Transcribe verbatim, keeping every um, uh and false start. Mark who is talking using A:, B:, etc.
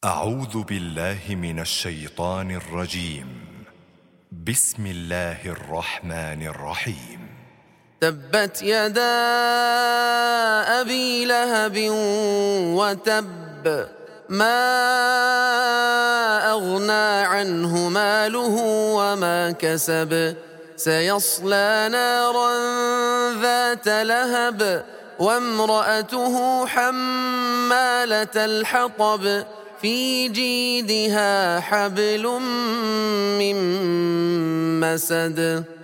A: أعوذ بالله من الشيطان الرجيم. بسم الله الرحمن الرحيم.
B: تبت يدا أبي لهب وتب، ما أغنى عنه ماله وما كسب، سيصلى نارا ذات لهب وامرأته حمالة الحطب، في جيدها حبل من مسد.